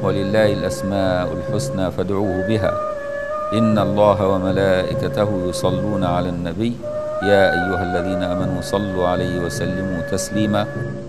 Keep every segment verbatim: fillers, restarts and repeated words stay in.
ولله الأسماء الحسنى فادعوه بها إن الله وملائكته يصلون على النبي يا أيها الذين آمنوا صلوا عليه وسلموا تسليما.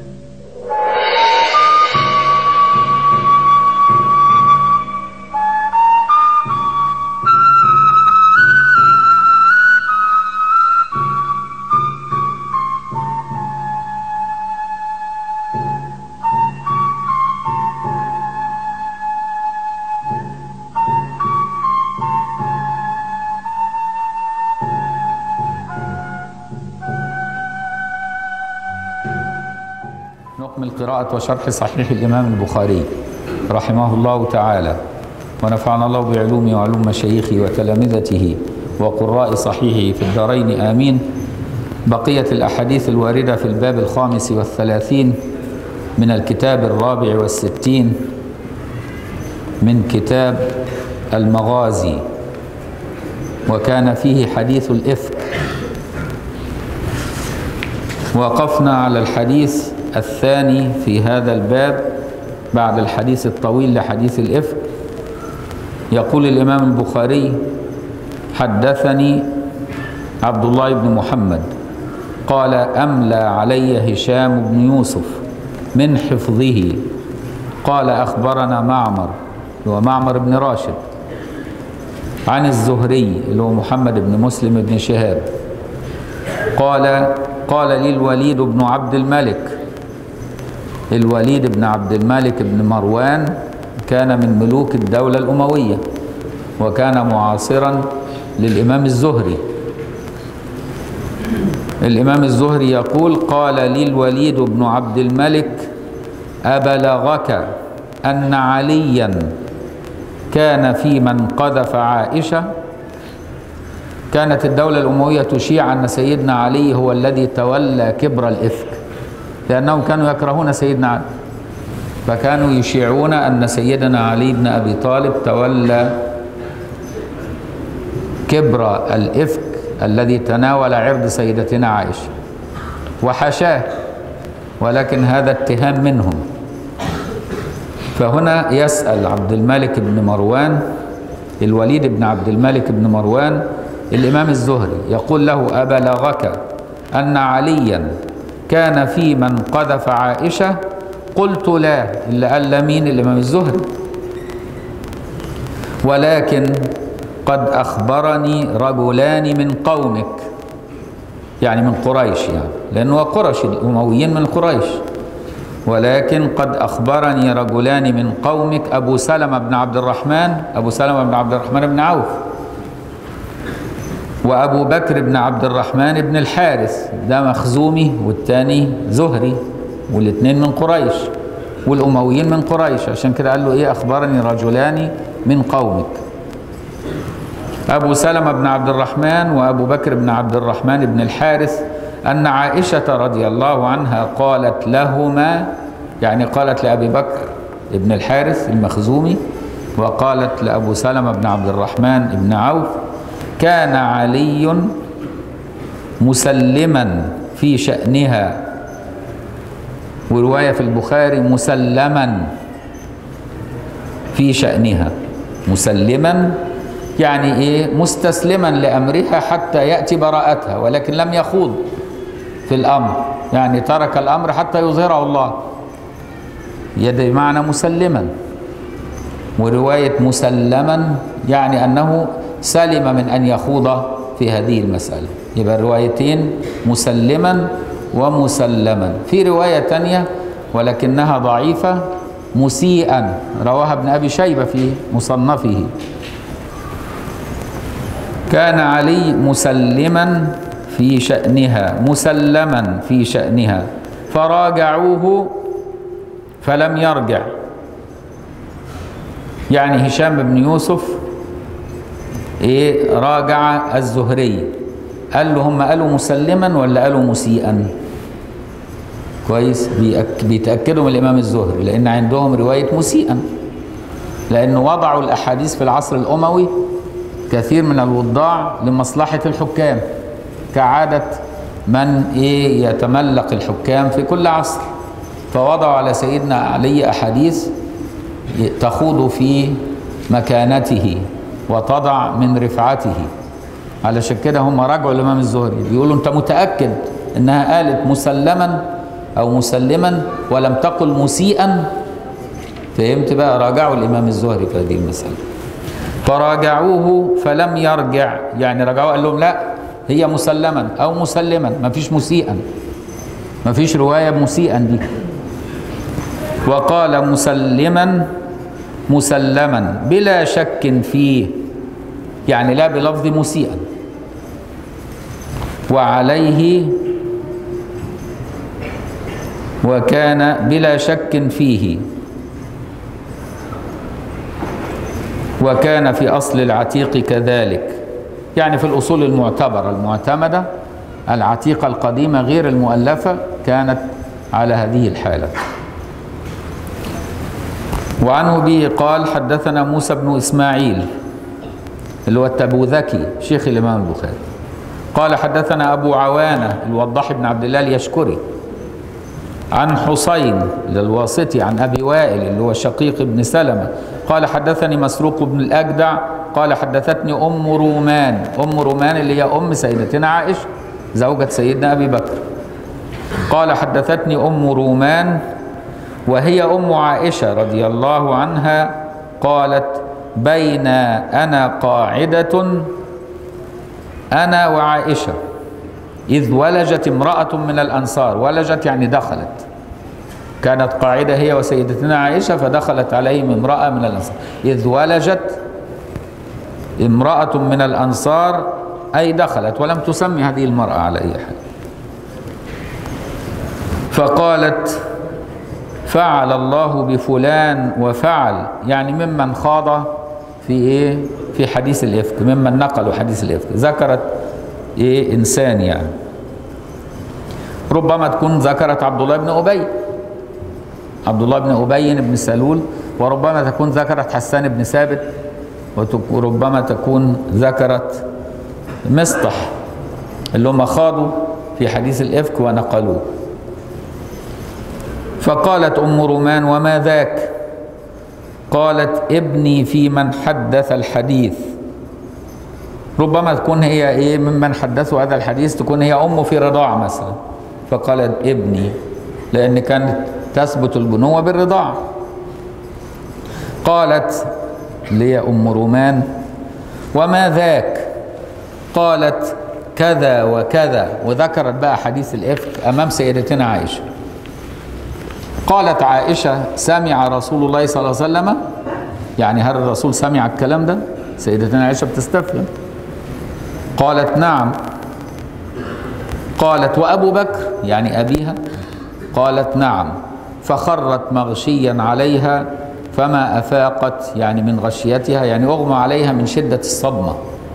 نكمل قراءة وشرح صحيح الإمام البخاري رحمه الله تعالى، ونفعنا الله بعلومه وعلوم مشايخه وتلامذته وقراء صحيحه في الدارين آمين. بقية الأحاديث الواردة في الباب الخامس والثلاثين من الكتاب الرابع والستين من كتاب المغازي، وكان فيه حديث الإفك. وقفنا على الحديث الثاني في هذا الباب بعد الحديث الطويل لحديث الإفك. يقول الإمام البخاري: حدثني عبد الله بن محمد قال أملى علي هشام بن يوسف من حفظه قال أخبرنا معمر هو معمر بن راشد عن الزهري اللي هو محمد بن مسلم بن شهاب قال قال لي الوليد بن عبد الملك. الوليد بن عبد الملك بن مروان كان من ملوك الدولة الأموية، وكان معاصرا للإمام الزهري. الإمام الزهري يقول: قال لي الوليد بن عبد الملك أبلغك أن عليا كان في من قذف عائشة؟ كانت الدولة الأموية تشيع أن سيدنا علي هو الذي تولى كبر الإفك، لأنهم كانوا يكرهون سيدنا علي، فكانوا يشيعون أن سيدنا علي بن أبي طالب تولى كبر الإفك الذي تناول عرض سيدتنا عائشة، وحشاه، ولكن هذا اتهام منهم. فهنا يسأل عبد الملك بن مروان، الوليد بن عبد الملك بن مروان، الإمام الزهري يقول له: أبلغك أن عليا كان في من قذف عائشة؟ قلت لا. اللي قال مين؟ الإمام الزهري. ولكن قد أخبرني رجلان من قومك، يعني من قريش، يعني لأنه قرش، الأمويين من قريش. ولكن قد أخبرني رجلان من قومك، أبو سلمة بن عبد الرحمن أبو سلمة بن عبد الرحمن بن عوف، وأبو بكر بن عبد الرحمن بن الحارث، ده مخزومي والتاني زهري، والاثنين من قريش، والأمويين من قريش. عشان كده قال له إيه؟ أخبرني رجلان من قومك، أبو سلمة بن عبد الرحمن وأبو بكر بن عبد الرحمن بن الحارث أن عائشة رضي الله عنها قالت لهما، يعني قالت لأبي بكر بن الحارث المخزومي، وقالت لأبو سلمة بن عبد الرحمن بن عوف: كان علي مسلما في شأنها. ورواية في البخاري: مسلما في شأنها. مسلما يعني ايه؟ مستسلما لأمرها حتى يأتي براءتها، ولكن لم يخوض في الأمر، يعني ترك الأمر حتى يظهره الله. يد معنى مسلما. ورواية مسلما يعني أنه سلم من أن يخوض في هذه المسألة. يبقى الروايتين مسلما ومسلما. في رواية تانية ولكنها ضعيفة: مسيئا، رواها ابن أبي شيبة في مصنفه. كان علي مسلما في شأنها، مسلما في شأنها، فراجعوه فلم يرجع. يعني هشام بن يوسف ايه؟ راجع الزهري، قال له هم قالوا مسلما ولا قالوا مسيئا؟ كويس، بيتأكدوا من الإمام الزهري، لأن عندهم رواية مسيئا، لأنه وضعوا الأحاديث في العصر الأموي كثير من الوضاع لمصلحة الحكام، كعادة من ايه يتملق الحكام في كل عصر، فوضعوا على سيدنا علي أحاديث تخوض في مكانته وتضع من رفعته. علشان كده هم راجعوا الإمام الزهري بيقولوا أنت متأكد إنها قالت مسلما أو مسلما ولم تقل مسيئا؟ فهمت بقى؟ راجعوا الإمام الزهري في هذه المسألة، فراجعوه فلم يرجع، يعني رجعوه قال لهم لا هي مسلما أو مسلما، ما فيش مسيئا، ما فيش رواية مسيئا دي. وقال مسلما مسلما بلا شك فيه، يعني لا بلفظ مسيئا. وعليه وكان بلا شك فيه، وكان في أصل العتيق كذلك، يعني في الأصول المعتبرة المعتمدة العتيقة القديمة غير المؤلفة كانت على هذه الحالة. وعنه به قال حدثنا موسى بن إسماعيل اللي هو التبوذكي شيخ الإمام البخاري قال حدثنا أبو عوانة الوضاح بن عبد الله اليشكري عن حسين الواسطي عن أبي وائل اللي هو شقيق بن سلمة قال حدثني مسروق بن الأجدع قال حدثتني أم رومان. أم رومان اللي هي أم سيدتنا عائشة زوجة سيدنا أبي بكر. قال حدثتني أم رومان وهي أم عائشة رضي الله عنها قالت بين أنا قاعدة أنا وعائشة إذ ولجت امرأة من الأنصار. ولجت يعني دخلت، كانت قاعدة هي وسيدتنا عائشة فدخلت عليهم امرأة من الأنصار. إذ ولجت امرأة من الأنصار أي دخلت، ولم تسمي هذه المرأة على أي حال. فقالت فعل الله بفلان وفعل، يعني ممن خاض في إيه؟ في حديث الإفك، ممن نقلوا حديث الإفك. ذكرت إيه؟ إنسان يعني، ربما تكون ذكرت عبد الله بن أبي عبد الله بن أبي بن سلول، وربما تكون ذكرت حسان بن ثابت، وربما تكون ذكرت مصطح اللي هم خاضوا في حديث الإفك ونقلوه. فقالت أم رومان وما ذاك؟ قالت ابني في من حدث الحديث. ربما تكون هي ايه ممن حدثوا هذا الحديث، تكون هي امه في رضاعه مثلا، فقالت ابني لان كانت تثبت البنوه بالرضاعه. قالت لي ام رومان وما ذاك؟ قالت كذا وكذا، وذكرت بقى حديث الإفك امام سيدتنا عائشه. قالت عائشه سمع رسول الله صلى الله عليه وسلم، يعني هل الرسول سمع الكلام ده؟ سيدتنا عائشه بتستفهم. قالت نعم. قالت وأبو بكر يعني أبيها؟ قالت نعم. فخرت مغشيا عليها فما أفاقت، يعني من غشيتها يعني أغمى عليها من شدة الصدمة،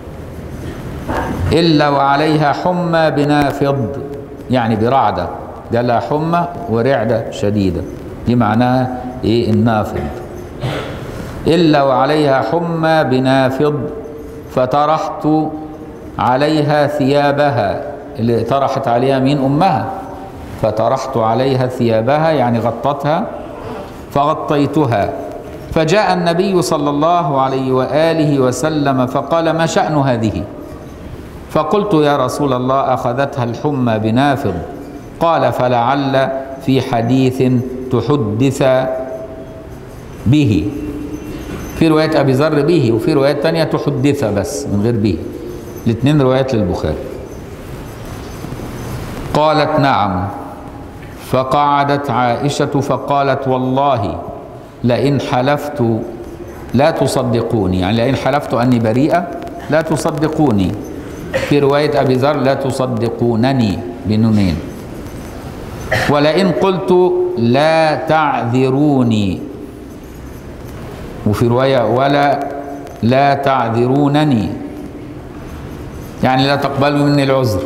إلا وعليها حمى بنافض، يعني برعدة، جالها حمى ورعدة شديدة، دي معناها إيه النافض. إلا وعليها حمى بنافض فطرحت عليها ثيابها، اللي طرحت عليها مين؟ أمها. فطرحت عليها ثيابها يعني غطتها، فغطيتها. فجاء النبي صلى الله عليه وآله وسلم فقال ما شأن هذه؟ فقلت يا رسول الله أخذتها الحمى بنافض. قال فلعل في حديث تحدث به، في رواية أبي ذر به، وفي رواية تانية تحدث بس من غير به، الاثنين روايات للبخاري. قالت نعم. فقعدت عائشة فقالت والله لئن حلفت لا تصدقوني، يعني لئن حلفت أني بريئة لا تصدقوني. في رواية أبي ذر لا تصدقونني بنونين. ولئن قلت لا تعذروني، وفي رواية ولا لا تعذرونني، يعني لا تقبلوا مني العذر.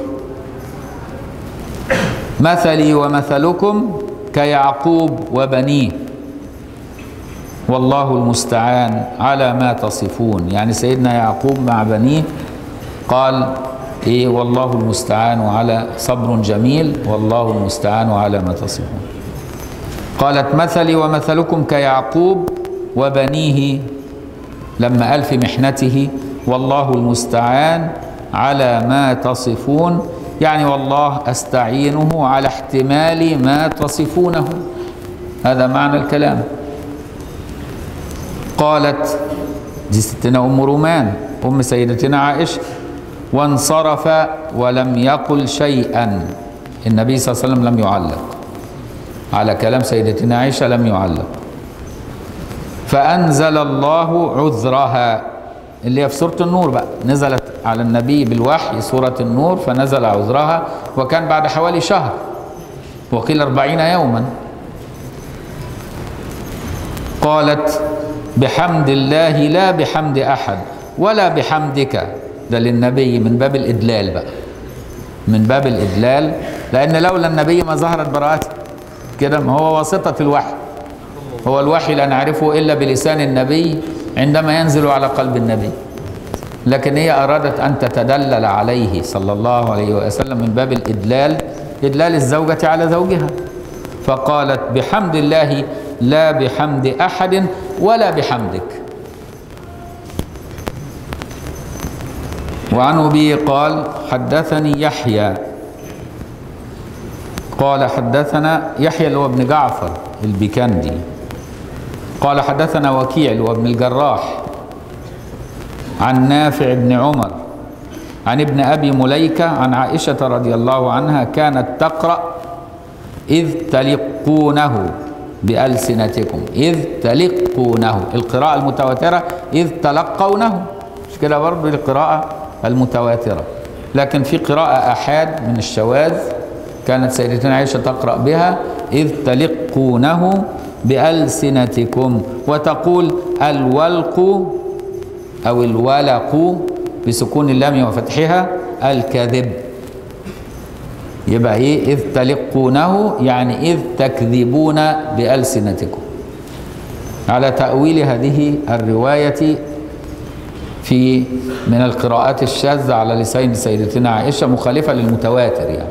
مثلي ومثلكم كيعقوب وبنيه والله المستعان على ما تصفون، يعني سيدنا يعقوب مع بنيه قال ايه والله المستعان على صبر جميل والله المستعان على ما تصفون. قالت مثلي ومثلكم كيعقوب وبنيه لما قال في محنته والله المستعان على ما تصفون، يعني والله أستعينه على احتمال ما تصفونه، هذا معنى الكلام. قالت دي ستنا أم رومان أم سيدتنا عائشة: وانصرف ولم يقل شيئا. النبي صلى الله عليه وسلم لم يعلق على كلام سيدتنا عائشة، لم يعلق. فأنزل الله عذرها اللي هي في سورة النور بقى، نزلت على النبي بالوحي سورة النور فنزل عذرها، وكان بعد حوالي شهر وقيل أربعين يوما. قالت: بحمد الله لا بحمد أحد ولا بحمدك. ده للنبي من باب الإدلال بقى، من باب الإدلال، لأن لولا النبي ما ظهرت براءته كده، ما هو واسطة الوحي، هو الوحي لا نعرفه إلا بلسان النبي عندما ينزل على قلب النبي، لكن هي أرادت أن تتدلل عليه صلى الله عليه وسلم من باب الإدلال، إدلال الزوجة على زوجها، فقالت: بحمد الله لا بحمد أحد ولا بحمدك. وعن أبي قال: حدثني يحيى قال حدثنا يحيى اللي هو ابن جعفر البيكندي قال حدثنا وكيع اللي هو ابن الجراح عن نافع بن عمر عن ابن أبي مليكة عن عائشة رضي الله عنها كانت تقرأ: إذ تلقونه بألسنتكم، إذ تلقونه، القراءة المتواترة إذ تلقونه، مش كده برضه القراءة المتواترة، لكن في قراءة أحاد من الشواذ كانت سيدتنا عائشة تقرأ بها: إذ تلقونه بألسنتكم، وتقول الولق أو الولق بسكون اللام وفتحها الكذب. يبقى إيه؟ إذ تلقونه يعني إذ تكذبون بألسنتكم، على تأويل هذه الرواية في من القراءات الشاذة على لسان سيدتنا عائشة مخالفة للمتواتر يعني.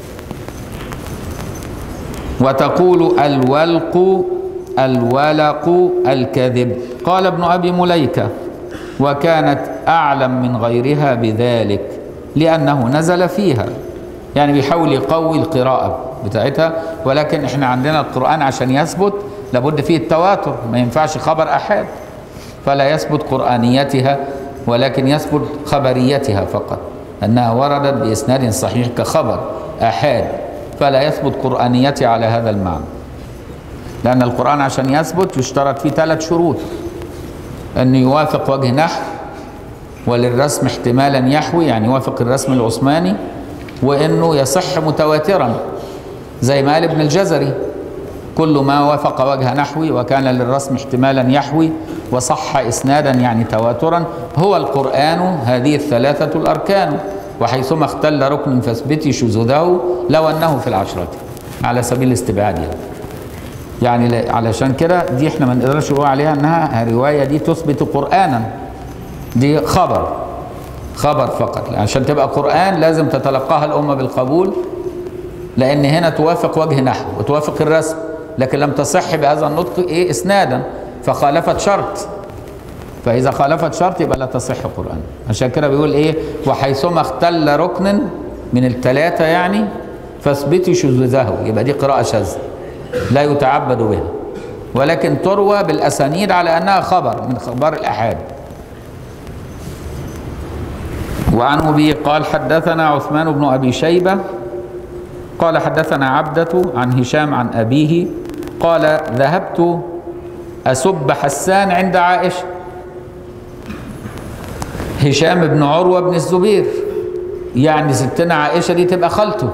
وتقول الولق الولق الكذب. قال ابن أبي مليكة: وكانت أعلم من غيرها بذلك لأنه نزل فيها، يعني بيحاول يقوي القراءة بتاعتها، ولكن احنا عندنا القرآن عشان يثبت لابد فيه التواتر، ما ينفعش خبر أحد، فلا يثبت قرآنيتها ولكن يثبت خبريتها فقط، أنها وردت بإسناد صحيح كخبر أحاد، فلا يثبت قرآنيتها على هذا المعنى، لأن القرآن عشان يثبت يشترط فيه ثلاث شروط: أن يوافق وجه نحو، وللرسم احتمالا يحوي يعني يوافق الرسم العثماني، وأنه يصح متواترا زي ما قال ابن الجزري: كل ما وافق وجه نحوي وكان للرسم احتمالا يحوي وصح إسنادا يعني تواترا هو القرآن، هذه الثلاثة الأركان، وحيثما اختل ركن فاثبتي شذوذه لو أنه في العشرة، على سبيل الاستبعاد يعني. يعني علشان كده دي احنا ما نقدرش نقول عليها انها الروايه دي تثبت قرانا، دي خبر خبر فقط، عشان تبقى قران لازم تتلقاها الامه بالقبول، لان هنا توافق وجه نحو وتوافق الرسم، لكن لم تصح بهذا النطق ايه اسنادا، فخالفت شرط، فاذا خالفت شرط يبقى لا تصح قران. عشان كده بيقول ايه: وحيثما اختل ركن من الثلاثه يعني فاثبتي شذوذه، يبقى دي قراءه شاذه لا يتعبد بها، ولكن تروى بالأسانيد على أنها خبر من خبر الأحاد. وعن أبي قال: حدثنا عثمان بن أبي شيبة قال حدثنا عبدة عن هشام عن أبيه قال: ذهبت أسب حسان عند عائشة. هشام بن عروة بن الزبير، يعني ستنا عائشة دي تبقى خالته،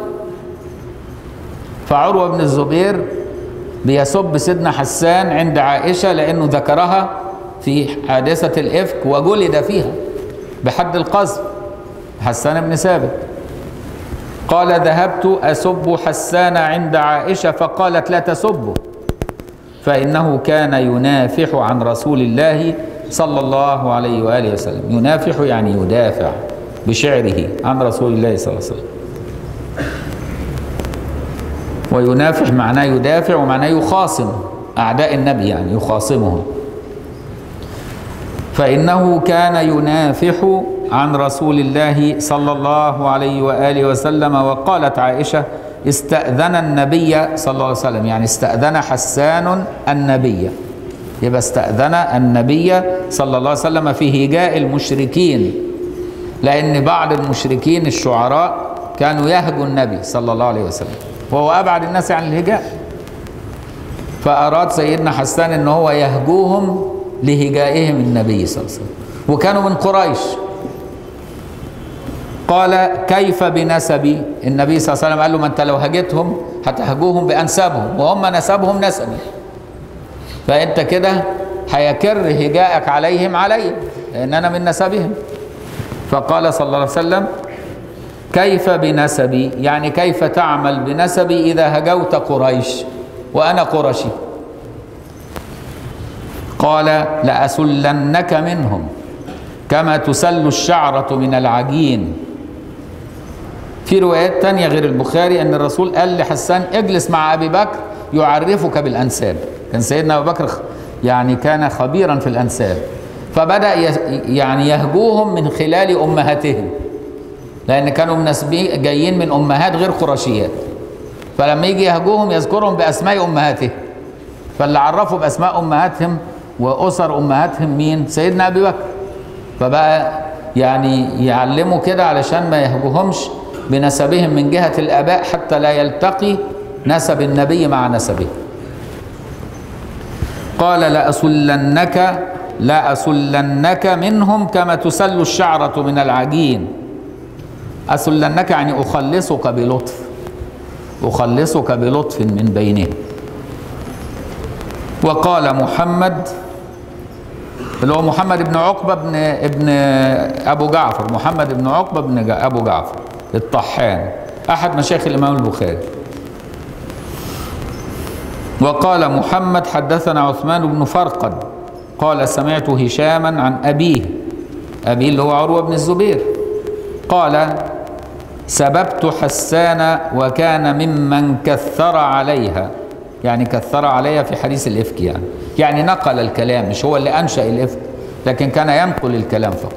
فعروة بن الزبير بيسب سيدنا حسان عند عائشة لأنه ذكرها في حادثة الإفك وجلد فيها بحد القذف، حسان بن ثابت. قال: ذهبت أسب حسان عند عائشة فقالت: لا تسبه فإنه كان ينافح عن رسول الله صلى الله عليه وآله وسلم. ينافح يعني يدافع بشعره عن رسول الله صلى الله عليه وسلم، وينافح معناه يدافع ومعناه يخاصم أعداء النبي، يعني يخاصمهم. فإنه كان ينافح عن رسول الله صلى الله عليه وآله وسلم. وقالت عائشة استأذن النبي صلى الله عليه وسلم، يعني استأذن حسان النبي، يبقى استأذن النبي صلى الله عليه وسلم في هجاء المشركين، لأن بعض المشركين الشعراء كانوا يهجوا النبي صلى الله عليه وسلم وهو أبعد الناس عن الهجاء، فأراد سيدنا حسان أنه هو يهجوهم لهجائهم النبي صلى الله عليه وسلم، وكانوا من قريش. قال كيف بنسبي؟ النبي صلى الله عليه وسلم قال له ما أنت لو هجتهم هتهجوهم بأنسابهم وهم نسبهم نسبي، فأنت كده هيكر هجائك عليهم علي لأن أنا من نسبهم. فقال صلى الله عليه وسلم كيف بنسبي؟ يعني كيف تعمل بنسبي إذا هجوت قريش وأنا قرشي؟ قال لأسلنك منهم كما تسل الشعرة من العجين. في روايات تانية غير البخاري أن الرسول قال لحسان اجلس مع أبي بكر يعرفك بالأنساب. كان سيدنا أبو بكر يعني كان خبيرا في الأنساب، فبدأ يعني يهجوهم من خلال أمهاتهم، لأن كانوا منسبين جايين من أمهات غير قرشيات، فلما يجي يهجوهم يذكرهم بأسماء أمهاتهم، فاللي عرفوا بأسماء أمهاتهم وأسر أمهاتهم مين؟ سيدنا أبي بكر. فبقى يعني يعلموا كده علشان ما يهجوهمش بنسبهم من جهة الآباء حتى لا يلتقي نسب النبي مع نسبه. قال لأسلنك لأسلنك منهم كما تسل الشعرة من العجين. أسلنك يعني أخلصك بلطف، أخلصك بلطف من بينهم. وقال محمد اللي هو محمد بن عقبة بن ابن أبو جعفر، محمد بن عقبة بن أبو جعفر الطحان أحد مشايخ الإمام البخاري. وقال محمد حدثنا عثمان بن فرقد قال سمعت هشاما عن أبيه، أبيه اللي هو عروة بن الزبير، قال سببت حسان وكان ممن كثر عليها، يعني كثر عليها في حديث الإفك، يعني يعني نقل الكلام، مش هو اللي أنشأ الإفك لكن كان ينقل الكلام فقط.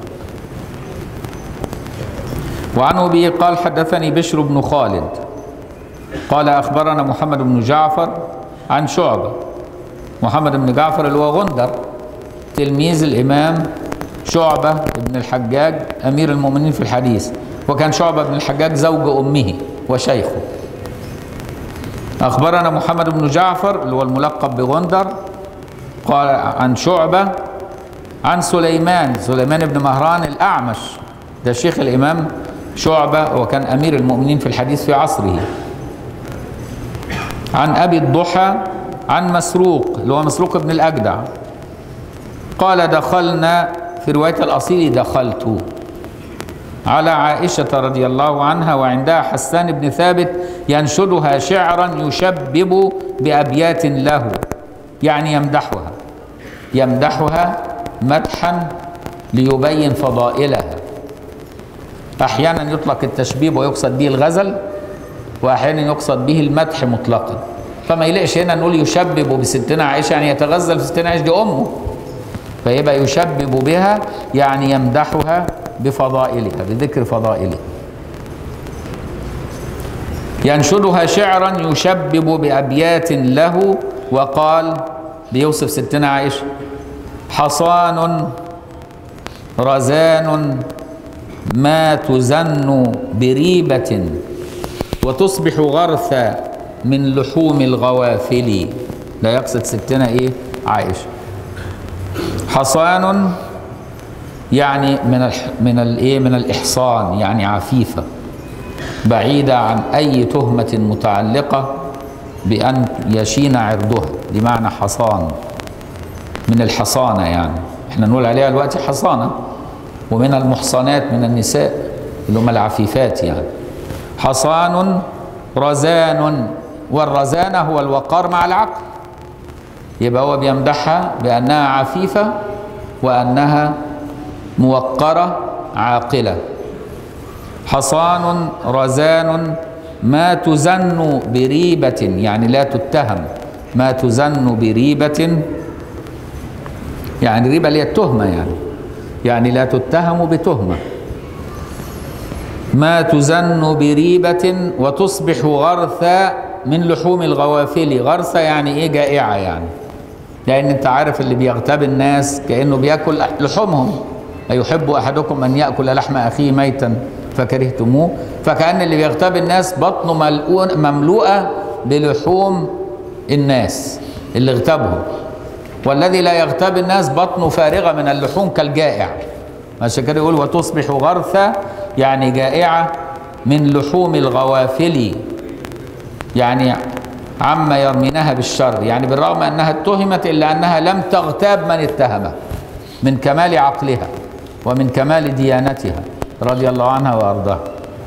وعن أبي قال حدثني بشر بن خالد قال أخبرنا محمد بن جعفر عن شعبة. محمد بن جعفر اللي هو غندر تلميذ الإمام شعبة بن الحجاج أمير المؤمنين في الحديث، وكان شعبة بن الحجاج زوج أمه وشيخه. أخبرنا محمد بن جعفر اللي هو الملقب بغندر قال عن شعبة عن سليمان سليمان بن مهران الأعمش، ده شيخ الإمام شعبة وكان أمير المؤمنين في الحديث في عصره. عن أبي الضحى عن مسروق اللي هو مسروق بن الأجدع قال دخلنا، في رواية الأصيل دخلت على عائشة رضي الله عنها وعندها حسان بن ثابت ينشدها شعرا يشبب بأبيات له، يعني يمدحها يمدحها مدحا ليبين فضائلها. أحيانا يطلق التشبيب ويقصد به الغزل، وأحيانا يقصد به المدح مطلقا، فما يلقش هنا نقول يشبب بستنا عائشة يعني يتغزل في ستنا عائشة دي أمه، فيبقى يشبب بها يعني يمدحها بفضائلها بذكر فضائلها. ينشدها شعرا يشبب بأبيات له، وقال بيوصف ستنا عائشة حصان رزان ما تزن بريبة وتصبح غرثا من لحوم الغوافل. لا يقصد ستنا ايه عائشة. حصان يعني من الح من الايه من الإحصان، يعني عفيفة بعيدة عن أي تهمة متعلقة بأن يشين عرضها، دي معنى حصان، من الحصانة، يعني احنا نقول عليها دلوقتي حصانة. ومن المحصنات من النساء اللي هم العفيفات، يعني حصان رزان، والرزانة هو الوقار مع العقل، يبقى هو بيمدحها بأنها عفيفة وأنها موقرة عاقلة. حصان رزان ما تزن بريبة، يعني لا تتهم، ما تزن بريبة يعني ريبة اللي هي التهمة، يعني يعني لا تتهم بتهمة. ما تزن بريبة وتصبح غرثا من لحوم الغوافل. غرثة يعني ايه؟ جائعة يعني، لأن أنت عارف اللي بيغتاب الناس كأنه بياكل لحومهم. أيحب أحدكم أن يأكل لحم أخيه ميتا فكرهتموه؟ فكأن اللي بيغتاب الناس بطنه مملوءة بلحوم الناس اللي اغتابهم، والذي لا يغتاب الناس بطنه فارغة من اللحوم كالجائع. عشان كده يقول وتصبح غرثة يعني جائعة من لحوم الغوافل، يعني عما يرمينها بالشر، يعني بالرغم أنها اتهمت إلا أنها لم تغتاب من اتهمها من كمال عقلها ومن كمال ديانتها رضي الله عنها وأرضاها.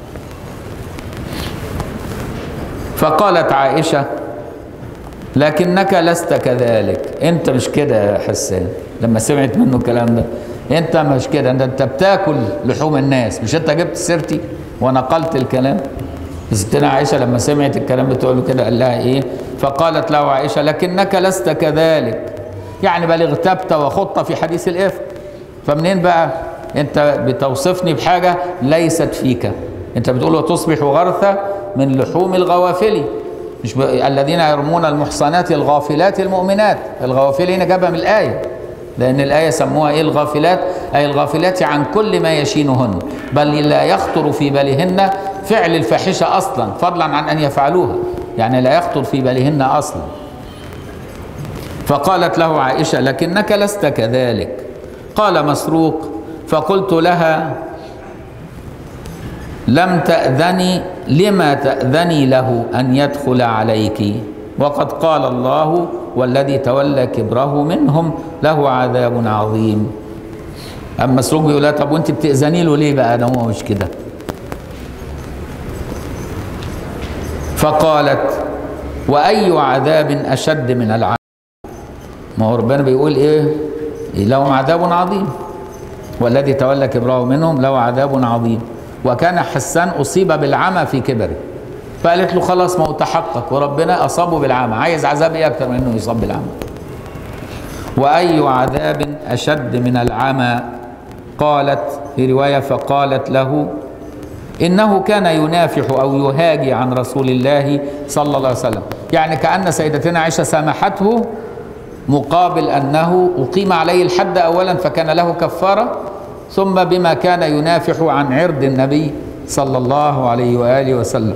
فقالت عائشة لكنك لست كذلك، انت مش كده يا حسان. لما سمعت منه الكلام ده، انت مش كده، انت, انت بتاكل لحوم الناس، مش انت جبت سيرتي ونقلت الكلام. ستنا عائشة لما سمعت الكلام بتقول كده قال لها ايه؟ فقالت له عائشة لكنك لست كذلك، يعني بل اغتبت وخضت في حديث الإفك. فمنين بقى انت بتوصفني بحاجة ليست فيك؟ انت بتقول وتصبح غرثة من لحوم الغوافل، مش ب... الذين يرمون المحصنات الغافلات المؤمنات. الغوافل هنا جابها من الآية، لأن الآية سموها إيه الغافلات؟ أي الغافلات عن كل ما يشينهن، بل لا يخطر في بالهن فعل الفاحشة أصلا، فضلا عن أن يفعلوها، يعني لا يخطر في بالهن أصلا. فقالت له عائشة لكنك لست كذلك. قال مسروق فقلت لها لم تأذني، لما تأذني له أن يدخل عليك وقد قال الله والذي تولى كبره منهم له عذاب عظيم. أما مسروق بيقول لها طب وانت بتأذني له ليه بقى؟ ده هو مش كده. فقالت وأي عذاب أشد من العذاب؟ ما هو ربنا بيقول إيه؟ لهم عذاب عظيم والذي تولى كبره منهم له عذاب عظيم. وكان حسان أصيب بالعمى في كبره، فقالت له خلاص ما هو تحقق وربنا أصابه بالعمى، عايز عذاب إيه أكتر من إنه يصاب بالعمى؟ وأي عذاب أشد من العمى؟ قالت في رواية فقالت له إنه كان ينافح أو يهاجي عن رسول الله صلى الله عليه وسلم، يعني كأن سيدتنا عائشة سامحته مقابل أنه أقيم عليه الحد أولا فكان له كفارة، ثم بما كان ينافح عن عرض النبي صلى الله عليه وآله وسلم.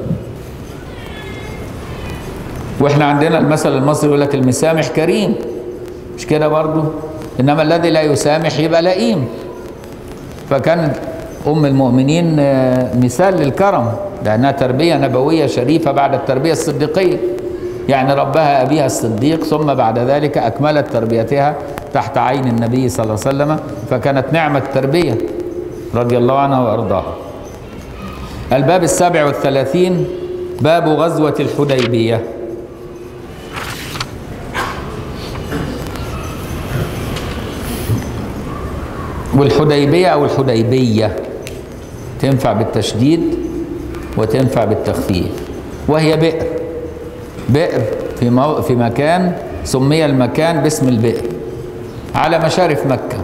وإحنا عندنا المثل المصري يقول لك المسامح كريم، مش كده برضه؟ إنما الذي لا يسامح يبقى لئيم. فكانت أم المؤمنين مثال للكرم، لأنها تربية نبوية شريفة بعد التربية الصديقية، يعني ربها أبيها الصديق ثم بعد ذلك أكملت تربيتها تحت عين النبي صلى الله عليه وسلم، فكانت نعمة التربية رضي الله عنها وأرضاها. الباب السابع والثلاثين باب غزوة الحديبية. والحديبية أو الحديبية تنفع بالتشديد وتنفع بالتخفيف، وهي بئر بئر في, مو في مكان سمي المكان باسم البئر على مشارف مكة.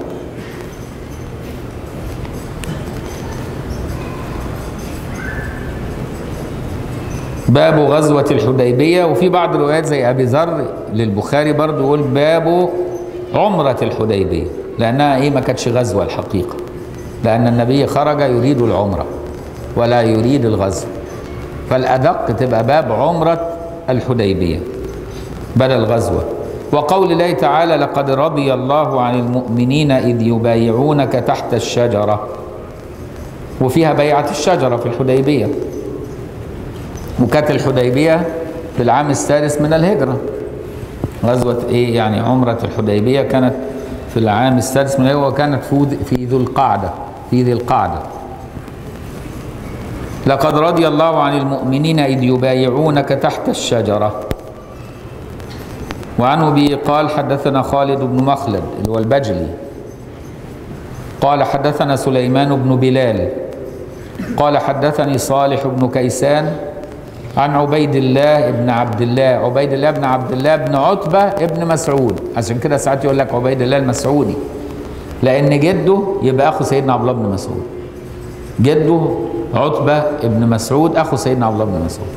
باب غزوة الحديبية. وفي بعض الروايات زي أبي ذر للبخاري برضو يقول باب عمرة الحديبية، لأنها إيه ما كانتش غزوة الحقيقة، لأن النبي خرج يريد العمرة ولا يريد الغزو، فالأدق تبقى باب عمرة الحديبية بدل غزوة. وقول الله تعالى لقد رضي الله عن المؤمنين إذ يبايعونك تحت الشجرة، وفيها بيعة الشجرة في الحديبية. وكانت الحديبية في العام السادس من الهجرة. غزوة إيه يعني عمرة الحديبية كانت في العام السادس من الهجرة، وكانت في ذو القعدة في ذي القعدة. لقد رضي الله عن المؤمنين إذ يبايعونك تحت الشجرة. وعنه به قال حدثنا خالد بن مخلد اللي هو البجلي قال حدثنا سليمان بن بلال قال حدثني صالح بن كيسان عن عبيد الله بن عبد الله عبيد الله بن عبد الله بن عتبة بن مسعود، عشان كده ساعات يقول لك عبيد الله المسعودي، لأن جده يبقى أخو سيدنا عبد الله بن مسعود. جده عتبة ابن مسعود أخو سيدنا عبد الله بن مسعود.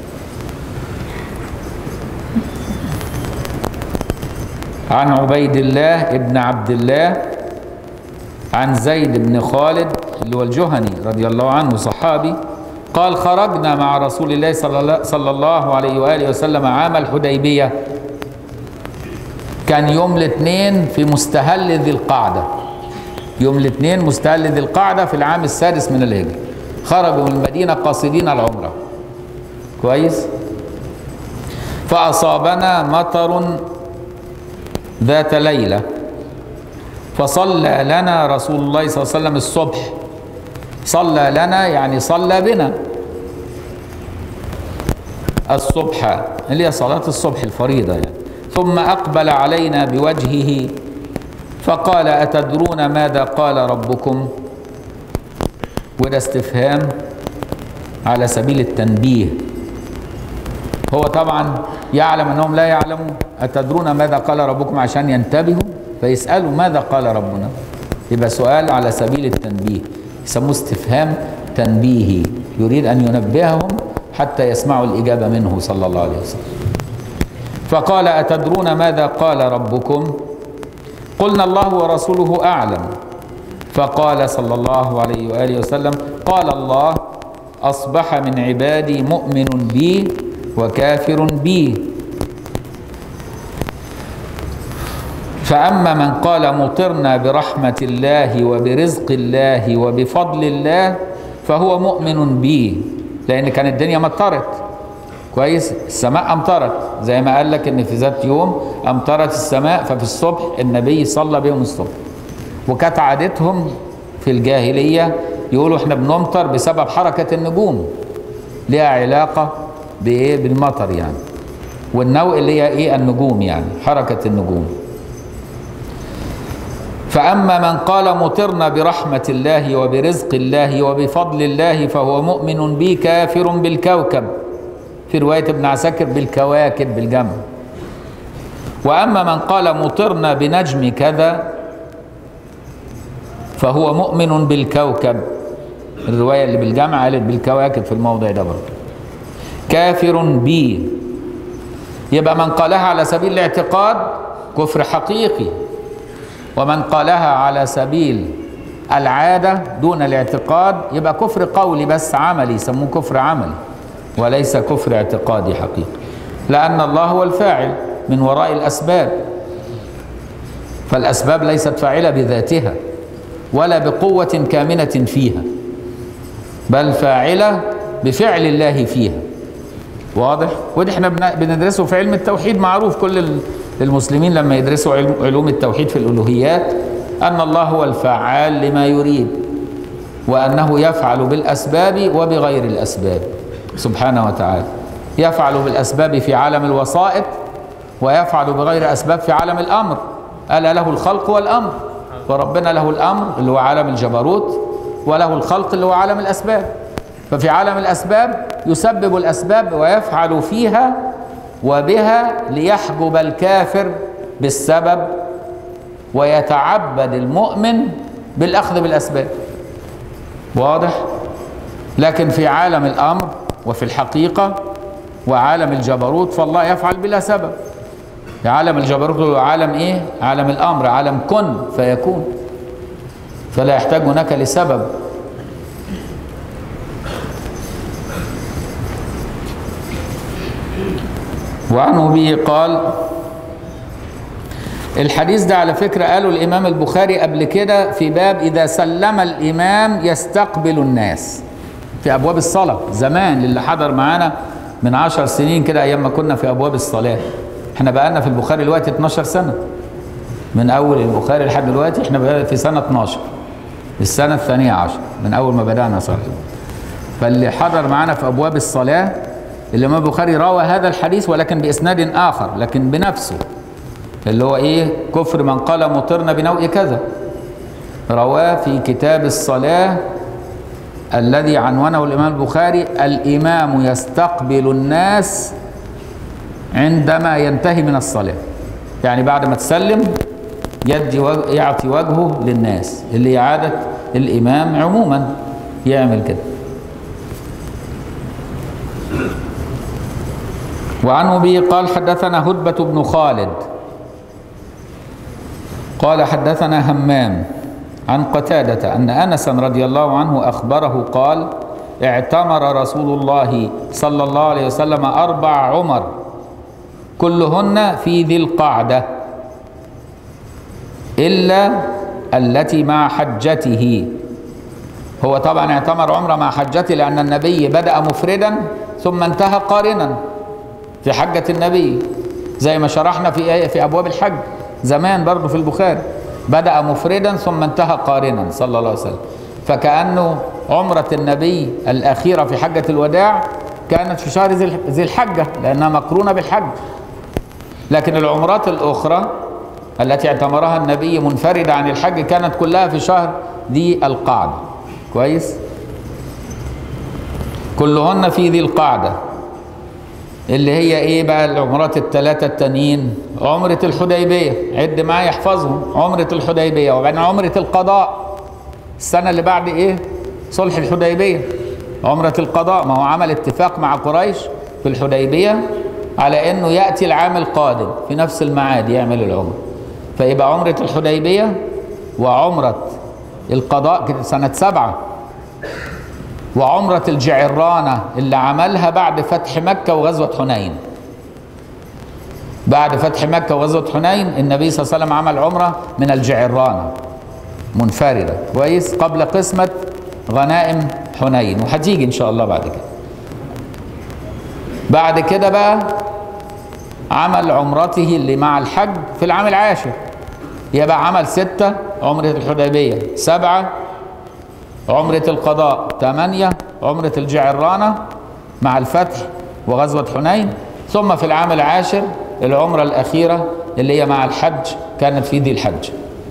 عن عبيد الله ابن عبد الله عن زيد بن خالد اللي هو الجهني رضي الله عنه صحابي قال خرجنا مع رسول الله صلى الله عليه وآله وسلم عام الحديبية. كان يوم الاثنين في مستهل ذي القعدة، يوم الاثنين مستهل ذي القعدة في العام السادس من الهجرة. خرجوا من المدينة قاصدين العمرة. كويس. فأصابنا مطر ذات ليلة فصلى لنا رسول الله صلى الله عليه وسلم الصبح. صلى لنا يعني صلى بنا الصبح اللي هي صلاة الصبح الفريضة يعني. ثم أقبل علينا بوجهه فقال أتدرون ماذا قال ربكم؟ وده استفهام على سبيل التنبيه. هو طبعا يعلم أنهم لا يعلمون. أتدرون ماذا قال ربكم عشان ينتبهوا فيسألوا ماذا قال ربنا. يبقى سؤال على سبيل التنبيه، يسموه استفهام تنبيهي، يريد أن ينبههم حتى يسمعوا الإجابة منه صلى الله عليه وسلم. فقال أتدرون ماذا قال ربكم؟ قلنا الله ورسوله أعلم. فقال صلى الله عليه وآله وسلم قال الله أصبح من عبادي مؤمن بي وكافر بي. فأما من قال مطرنا برحمة الله وبرزق الله وبفضل الله فهو مؤمن بي، لأن كانت الدنيا مطرت. كويس. السماء أمطرت زي ما قال لك إن في ذات يوم أمطرت السماء، ففي الصبح النبي صلى بهم الصبح. وكانت عادتهم في الجاهلية يقولوا احنا بنمطر بسبب حركة النجوم، ليها علاقة بإيه؟ بالمطر يعني. والنوء اللي هي إيه؟ النجوم يعني، حركة النجوم. فأما من قال مطرنا برحمة الله وبرزق الله وبفضل الله فهو مؤمن بي كافر بالكوكب، في رواية ابن عساكر بالكواكب بالجمع. وأما من قال مطرنا بنجم كذا فهو مؤمن بالكوكب، الرواية اللي بالجمع قالت بالكواكب في الموضع ده برضه، كافر بي. يبقى من قالها على سبيل الاعتقاد كفر حقيقي، ومن قالها على سبيل العادة دون الاعتقاد يبقى كفر قولي بس عملي، يسموه كفر عملي وليس كفر اعتقادي حقيقي، لأن الله هو الفاعل من وراء الأسباب، فالأسباب ليست فاعلة بذاتها ولا بقوة كامنة فيها، بل فاعلة بفعل الله فيها. واضح؟ وده احنا بندرسه في علم التوحيد، معروف كل المسلمين لما يدرسوا علوم التوحيد في الألوهيات أن الله هو الفعال لما يريد، وأنه يفعل بالأسباب وبغير الأسباب سبحانه وتعالى. يفعل بالأسباب في عالم الوسائط ويفعل بغير أسباب في عالم الأمر. ألا له الخلق والأمر، فربنا له الأمر اللي هو عالم الجبروت، وله الخلق اللي هو عالم الأسباب. ففي عالم الأسباب يسبب الأسباب ويفعل فيها وبها ليحجب الكافر بالسبب ويتعبد المؤمن بالأخذ بالأسباب. واضح؟ لكن في عالم الأمر وفي الحقيقة وعالم الجبروت فالله يفعل بلا سبب. في عالم الجبروت هو عالم إيه؟ عالم الأمر، عالم كن فيكون، فلا يحتاج هناك لسبب. وعنه به قال، الحديث ده على فكرة قالوا الإمام البخاري قبل كده في باب إذا سلم الإمام يستقبل الناس في أبواب الصلاة زمان، للي حضر معانا من عشر سنين كده أيام ما كنا في أبواب الصلاة. احنا بقالنا في البخاري دلوقتي اتناشر سنة، من أول البخاري لحد دلوقتي احنا في سنة اتناشر، السنة الثانية عشر من أول ما بدأنا صلاة. فاللي حضر معانا في أبواب الصلاة الإمام البخاري روى هذا الحديث ولكن بإسناد آخر لكن بنفسه، اللي هو إيه؟ كفر من قال مطرنا بنوء كذا، رواه في كتاب الصلاة الذي عنونه الإمام البخاري الإمام يستقبل الناس عندما ينتهي من الصلاة. يعني بعد ما تسلم يدي وجه يعطي وجهه للناس، اللي عادة الإمام عموما يعمل كده. وعنه به قال حدثنا هدبة بن خالد قال حدثنا همام عن قتادة أن أنسا رضي الله عنه أخبره قال اعتمر رسول الله صلى الله عليه وسلم أربع عمر كلهن في ذي القعدة إلا التي مع حجته. هو طبعا اعتمر عمره مع حجته لأن النبي بدأ مفردا ثم انتهى قارنا في حجة النبي، زي ما شرحنا في في أبواب الحج زمان برضه في البخاري، بدأ مفردا ثم انتهى قارنا صلى الله عليه وسلم. فكأنه عمرة النبي الأخيرة في حجة الوداع كانت في شهر ذي الحجة لأنها مقرونة بالحج، لكن العمرات الأخرى التي اعتمرها النبي منفردة عن الحج كانت كلها في شهر ذي القعدة. كويس؟ كلهن في ذي القعدة اللي هي ايه بقى؟ العمرات الثلاثة التانيين. عمرة الحديبية، عد معايا احفظهم، عمرة الحديبية، وبعدين عمرة القضاء السنة اللي بعد ايه؟ صلح الحديبية، عمرة القضاء. ما هو عمل اتفاق مع قريش في الحديبية على انه يأتي العام القادم في نفس الميعاد يعمل العمرة، فيبقى عمرة الحديبية وعمرة القضاء كده سنة سبعة، وعمرة الجعرانة اللي عملها بعد فتح مكة وغزوة حنين. بعد فتح مكة وغزوة حنين النبي صلى الله عليه وسلم عمل عمرة من الجعرانة منفردة، كويس، قبل قسمة غنائم حنين، وهتيجي إن شاء الله بعد كده. بعد كده بقى عمل عمرته اللي مع الحج في العام العاشر، يبقى عمل ستة عمرة الحديبية، سبعة عمرة القضاء، ثمانية عمرة الجعرانة مع الفتح وغزوة حنين، ثم في العام العاشر العمرة الأخيرة اللي هي مع الحج كانت في ذي الحج.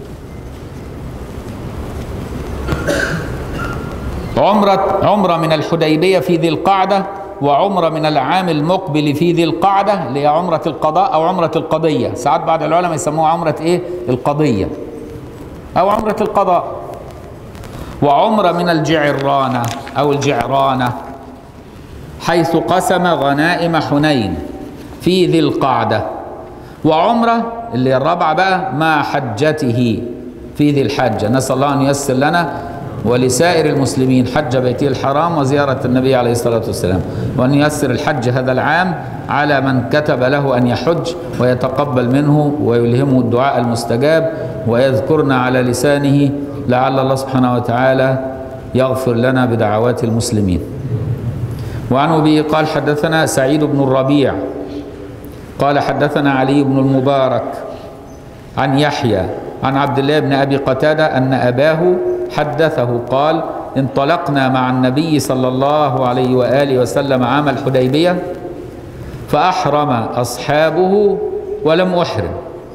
عمرة عمرة من الحديبية في ذي القعدة، وعمرة من العام المقبل في ذي القعدة اللي هي عمرة القضاء أو عمرة القضية. ساعات بعض العلماء يسموها عمرة إيه؟ القضية أو عمرة القضاء. وعمرة من الجعرانة أو الجعرانة حيث قسم غنائم حنين في ذي القعدة. وعمرة اللي الرابعة بقى مع حجته في ذي الحجة. نسأل الله أن ييسر لنا ولسائر المسلمين حج بيته الحرام وزيارة النبي عليه الصلاة والسلام، وأن ييسر الحج هذا العام على من كتب له أن يحج ويتقبل منه ويلهمه الدعاء المستجاب ويذكرنا على لسانه، لعل الله سبحانه وتعالى يغفر لنا بدعوات المسلمين. وعن أبي قال حدثنا سعيد بن الربيع قال حدثنا علي بن المبارك عن يحيى عن عبد الله بن أبي قتادة أن أباه حدثه قال انطلقنا مع النبي صلى الله عليه وآله وسلم عام الحديبية فأحرم أصحابه ولم أحرم.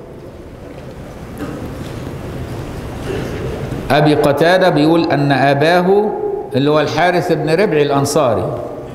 أبي قتادة بيقول أن أباه اللي هو الحارث بن ربعي الأنصاري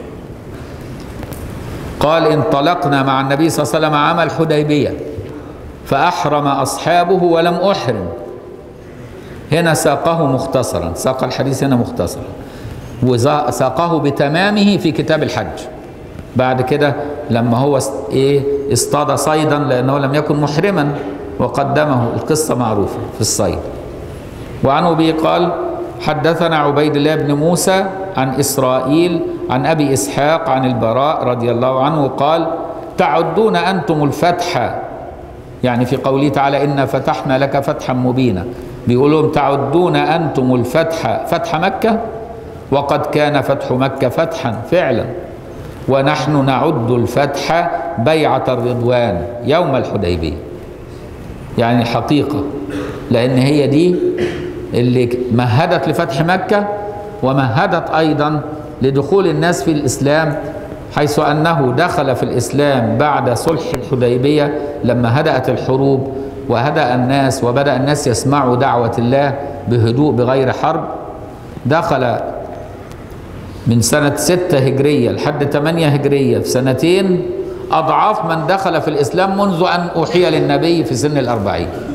قال انطلقنا مع النبي صلى الله عليه وسلم عام الحديبية فأحرم أصحابه ولم أحرم. هنا ساقه مختصرا، ساق الحديث هنا مختصرا، وساقه بتمامه في كتاب الحج. بعد كده لما هو ايه اصطاد صيدا لأنه لم يكن محرما وقدمه، القصة معروفة في الصيد. وعن أبي قال حدثنا عبيد الله بن موسى عن إسرائيل عن أبي إسحاق عن البراء رضي الله عنه قال تعدون أنتم الفتح، يعني في قوله تعالى إنا فتحنا لك فتحا مبينا، بيقولون تعدون أنتم الفتح فتح مكة، وقد كان فتح مكة فتحا فعلا، ونحن نعد الفتح بيعة الرضوان يوم الحديبية، يعني حقيقة، لأن هي دي اللي مهدت لفتح مكة ومهدت أيضا لدخول الناس في الإسلام، حيث أنه دخل في الإسلام بعد صلح الحديبية لما هدأت الحروب وهدأ الناس وبدأ الناس يسمعوا دعوة الله بهدوء بغير حرب. دخل من سنة ستة هجرية لحد ثمانية هجرية في سنتين أضعاف من دخل في الإسلام منذ أن أوحي للنبي في سن الأربعين.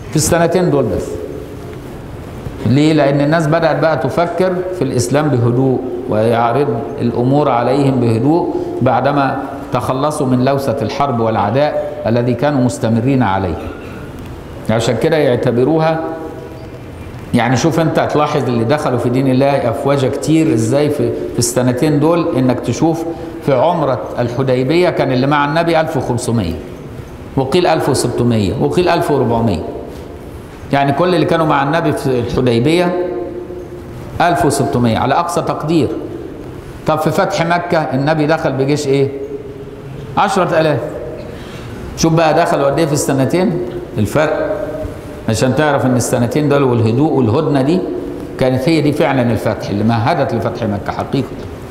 في السنتين دول بس. ليه؟ لأن الناس بدأت بقى تفكر في الإسلام بهدوء ويعرض الأمور عليهم بهدوء بعدما تخلصوا من لوثة الحرب والعداء الذي كانوا مستمرين عليه. عشان كده يعتبروها، يعني شوف انت هتلاحظ اللي دخلوا في دين الله أفواج كتير ازاي في, في السنتين دول، انك تشوف في عمرة الحديبية كان اللي مع النبي ألف وخمسمائة وقيل ألف وستمائة وقيل ألف وأربعمائة، يعني كل اللي كانوا مع النبي في الحديبية ألف وستمائة على أقصى تقدير. طب في فتح مكة النبي دخل بجيش ايه؟ عشرة آلاف. شوف بقى دخلوا قد ايه في السنتين الفرق، عشان تعرف ان السنتين دول والهدوء والهدنة دي كانت هي دي فعلا الفتح اللي مهدت لفتح مكة حقيقة.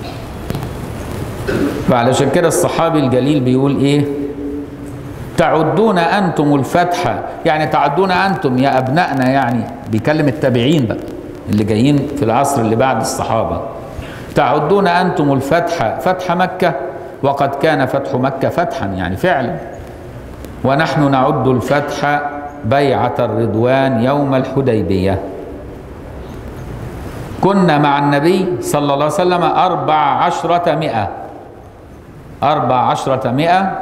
فعلشان كده الصحابي الجليل بيقول ايه؟ تعدون أنتم الفتح، يعني تعدون أنتم يا أبنائنا، يعني بيكلم التابعين بقى اللي جايين في العصر اللي بعد الصحابة. تعدون أنتم الفتح فتح مكة وقد كان فتح مكة فتحا، يعني فعلا، ونحن نعد الفتح بيعة الرضوان يوم الحديبية. كنا مع النبي صلى الله عليه وسلم أربع عشرة مئة أربع عشرة مئة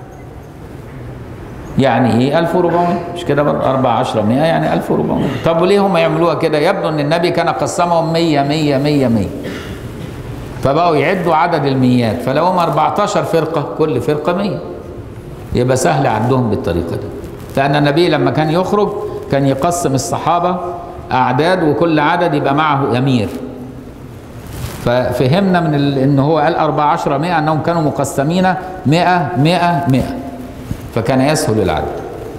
يعني ايه؟ ألف وأربعمائة، مش كده برضه؟ أربع عشرة مئة يعني ألف وأربعمائة. طب وليه هم يعملوها كده؟ يبدو ان النبي كان قسمهم مية مية مية مية، فبقوا يعدوا عدد الميات، فلهم أربعتاشر فرقة كل فرقة مية، يبقى سهل عدهم بالطريقة دي. لأن النبي لما كان يخرج كان يقسم الصحابة أعداد وكل عدد يبقى معه أمير، ففهمنا من ال... ان هو قال أربع عشرة مئة انهم كانوا مقسمين مئة مئة مئة، فكان يسهل العدد.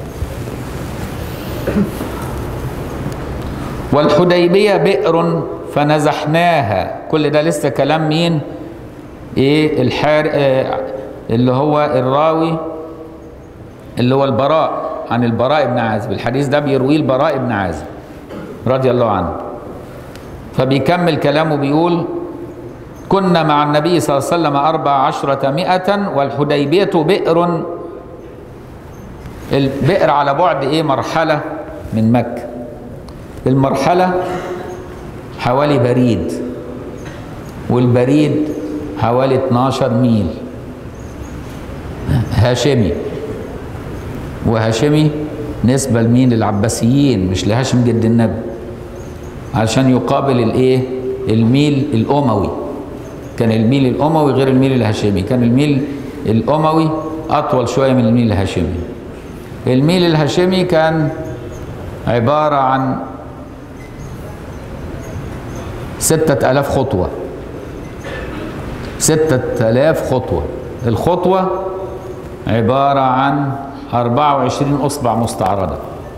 والحديبية بئر فنزحناها، كل ده لسه كلام مين؟ ايه الحار آه اللي هو الراوي اللي هو البراء، عن البراء بن عازب، الحديث ده بيرويه البراء بن عازب رضي الله عنه. فبيكمل كلامه بيقول كنا مع النبي صلى الله عليه وسلم أربع عشرة مئة والحديبية بئر. البئر على بعد ايه؟ مرحلة من مكة. المرحلة حوالي بريد، والبريد حوالي اتناشر ميل. هاشمي، وهاشمي نسبة لمين؟ للعباسيين، مش لهاشم جد النبي، علشان يقابل الايه؟ الميل الأموي. كان الميل الأموي غير الميل الهاشمي، كان الميل الأموي أطول شوية من الميل الهاشمي. الميل الهاشمي كان عبارة عن ستة آلاف خطوة، ستة آلاف خطوة. الخطوة عبارة عن أربعة وعشرين أصبع مستعرضة،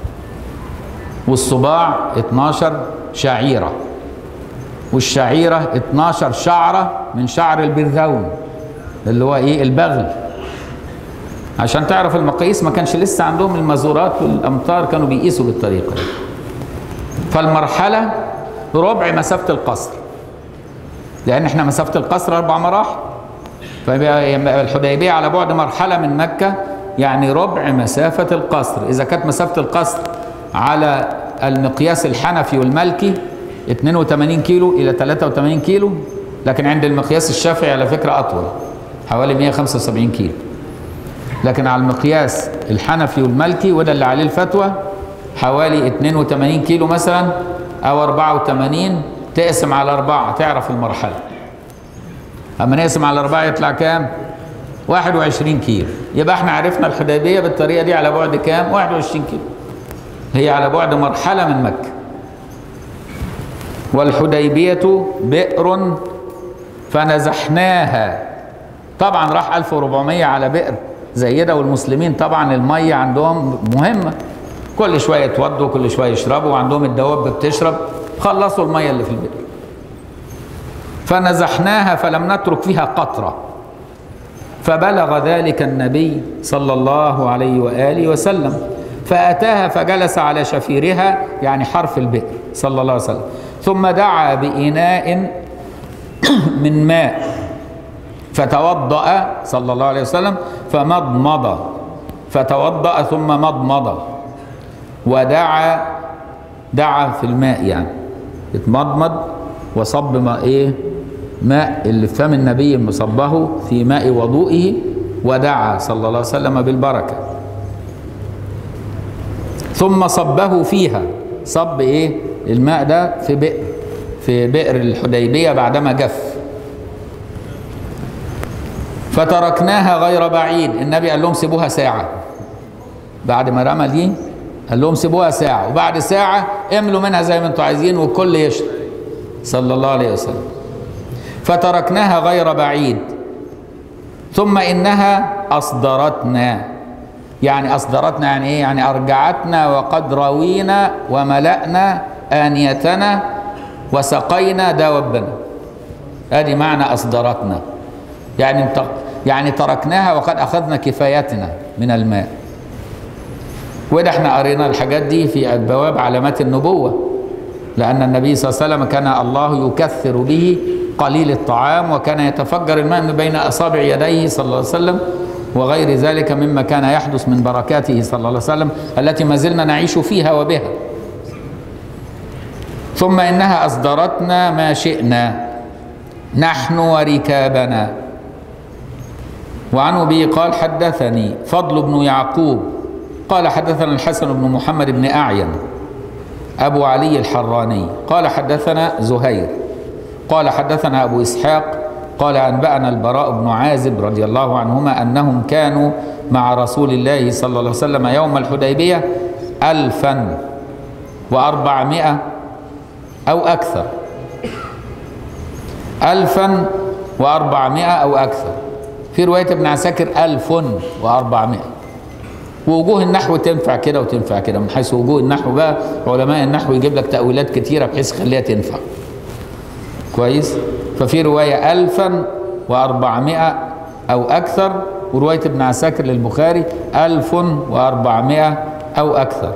والصباع اتناشر شعيرة، والشعيرة اتناشر شعرة من شعر البرذون اللي هو ايه؟ البغل. عشان تعرف المقاييس، ما كانش لسه عندهم المزورات والامتار، كانوا بيقيسوا بالطريقة دي. فالمرحلة ربع مسافة القصر، لأن احنا مسافة القصر أربع مراحل، فالحديبية على بعد مرحلة من مكة يعني ربع مسافة القصر. إذا كانت مسافة القصر على المقياس الحنفي والمالكي اتنين وتمانين كيلو إلى تلاتة وتمانين كيلو، لكن عند المقياس الشافعي على فكرة أطول، حوالي مئة وخمسة وسبعين كيلو. لكن على المقياس الحنفي والمالكي، وده اللي عليه الفتوى، حوالي اتنين وتمانين كيلو مثلا أو أربعة وتمانين. تقسم على أربعة تعرف المرحلة. أما نقسم على أربعة يطلع كام؟ واحد وعشرين كيلو. يبقى احنا عرفنا الحديبية بالطريقة دي على بعد كام؟ واحد وعشرين كيلو. هي على بعد مرحلة من مكة. والحديبية بئر فنزحناها. طبعا راح ألف وأربعمائة على بئر زي ده، والمسلمين طبعا المية عندهم مهمة، كل شوية يتوضوا كل شوية يشربوا، وعندهم الدواب بتشرب، خلصوا المية اللي في البئر. فنزحناها فلم نترك فيها قطرة، فبلغ ذلك النبي صلى الله عليه وآله وسلم، فأتاها فجلس على شفيرها، يعني حرف البئر صلى الله عليه وسلم، ثم دعا بإناء من ماء فتوضأ صلى الله عليه وسلم، فمضمض، فتوضأ ثم مضمض، ودعا، دعا في الماء يعني اتمضمض وصب ماء ايه ماء اللي في فم النبي مصبه في ماء وضوئه، ودعا صلى الله عليه وسلم بالبركة. ثم صبه فيها، صب ايه الماء ده في بئر في بئر الحديبية بعدما جف. فتركناها غير بعيد، النبي قال لهم سيبوها ساعة بعد ما رمى دي، قال لهم سيبوها ساعة، وبعد ساعة املوا منها زي ما انتم عايزين والكل يشرب صلى الله عليه وسلم. فتركناها غير بعيد ثم إنها أصدرتنا، يعني أصدرتنا يعني إيه؟ يعني أرجعتنا وقد روينا وملأنا آنيتنا وسقينا دوابنا. هذه معنى أصدرتنا، يعني يعني تركناها وقد أخذنا كفايتنا من الماء. وده احنا قرينا الحاجات دي في أبواب علامات النبوة، لأن النبي صلى الله عليه وسلم كان الله يكثر به قليل الطعام، وكان يتفجر الماء من بين أصابع يديه صلى الله عليه وسلم، وغير ذلك مما كان يحدث من بركاته صلى الله عليه وسلم التي ما زلنا نعيش فيها وبها. ثم إنها أصدرتنا ما شئنا نحن وركابنا. وعن أبي قال حدثني فضل بن يعقوب قال حدثنا الحسن بن محمد بن أعين أبو علي الحراني قال حدثنا زهير قال حدثنا أبو إسحاق قال أنبأنا البراء بن عازب رضي الله عنهما أنهم كانوا مع رسول الله صلى الله عليه وسلم يوم الحديبية ألفا وأربعمائة أو أكثر، ألفا وأربعمائة أو أكثر. في رواية ابن عساكر ألف وأربعمائة. ووجوه النحو تنفع كده وتنفع كده، من حيث وجوه النحو بقى علماء النحو يجيب لك تأويلات كتيرة بحيث يخليها تنفع كويس. ففي رواية ألفا وأربعمائة أو أكثر، ورواية ابن عساكر للبخاري ألف وأربعمائة أو أكثر.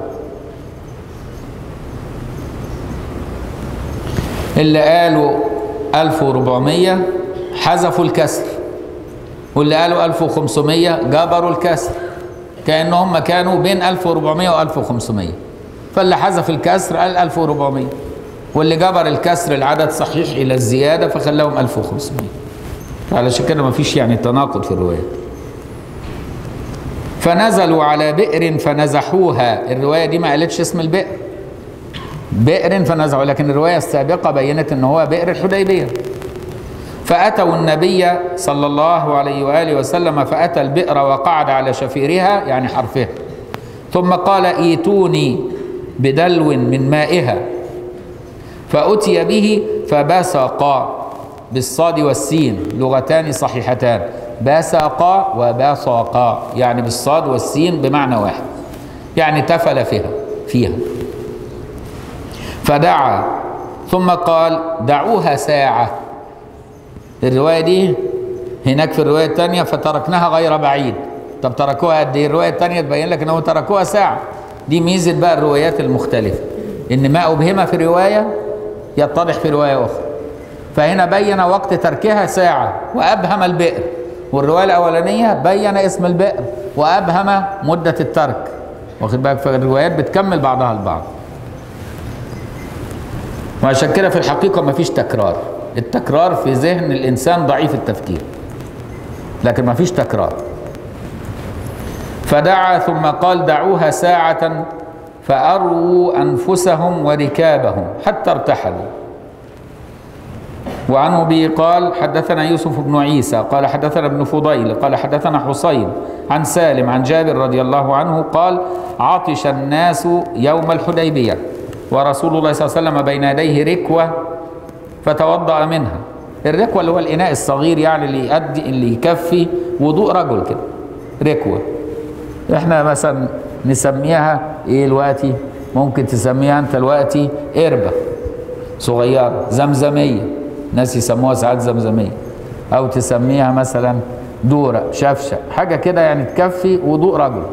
اللي قالوا ألف وأربعمائة حذفوا الكسر، واللي قالوا ألف وخمسمائة جبروا الكسر، كأنهم كانوا بين ألف وأربعمائة و ألف وخمسمائة. فاللي حذف الكسر قال ألف وأربعمائة، واللي جبر الكسر العدد صحيح إلى الزيادة فخلاهم ألف وخمسمائة. فعلشان كده ما فيش يعني تناقض في الروايات. فنزلوا على بئر فنزحوها، الرواية دي ما قالتش اسم البئر، بئر فنزحوا، لكن الرواية السابقة بينت ان هو بئر الحديبية. فأتوا النبي صلى الله عليه وآله وسلم فأتى البئر وقعد على شفيرها يعني حرفها، ثم قال ايتوني بدلو من مائها، فأتي به فبسقا بالصاد والسين لغتان صحيحتان، بسقا وبسقا يعني بالصاد والسين بمعنى واحد، يعني تفل فيها فيها فدعا ثم قال دعوها ساعة. الرواية دي هناك في الرواية الثانية فتركناها غير بعيد. طب تركوها قد ايه؟ الرواية الثانية تبين لك انهم تركوها ساعة. دي ميزة بقى الروايات المختلفة، ان ما أبهم في رواية يتضح في رواية أخرى. فهنا بين وقت تركها ساعة وأبهم البئر، والرواية الأولانية بين اسم البئر وأبهم مدة الترك. واخد بالك؟ فالروايات بتكمل بعضها البعض، وعشان كده في الحقيقة ما فيش تكرار. التكرار في ذهن الإنسان ضعيف التفكير، لكن ما فيش تكرار. فدعا ثم قال دعوها ساعة فأرووا أنفسهم وركابهم حتى ارتحلوا. وعن أبي قال حدثنا يوسف بن عيسى قال حدثنا ابن فضيل قال حدثنا حسين عن سالم عن جابر رضي الله عنه قال عطش الناس يوم الحديبية ورسول الله صلى الله عليه وسلم بين يديه ركوة فتوضأ منها. الركوة اللي هو الإناء الصغير يعني اللي يؤدي اللي يكفي وضوء رجل كده، ركوة. احنا مثلا نسميها ايه دلوقتي؟ ممكن تسميها انت دلوقتي قربة صغيرة زمزمية، ناس يسموها ساعات زمزمية، او تسميها مثلا دورة شفشة، حاجة كده يعني تكفي وضوء رجل.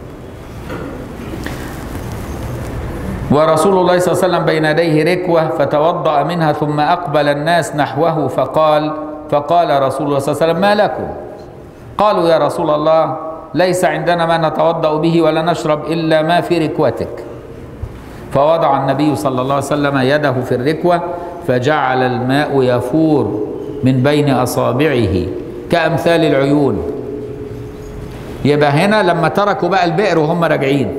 ورسول الله صلى الله عليه وسلم بين يديه ركوة فتوضأ منها ثم أقبل الناس نحوه فقال فقال رسول الله صلى الله عليه وسلم ما لكم؟ قالوا يا رسول الله ليس عندنا ما نتوضأ به ولا نشرب إلا ما في ركوتك. فوضع النبي صلى الله عليه وسلم يده في الركوة فجعل الماء يفور من بين أصابعه كأمثال العيون. يبقى هنا لما تركوا بقى البئر وهم راجعين،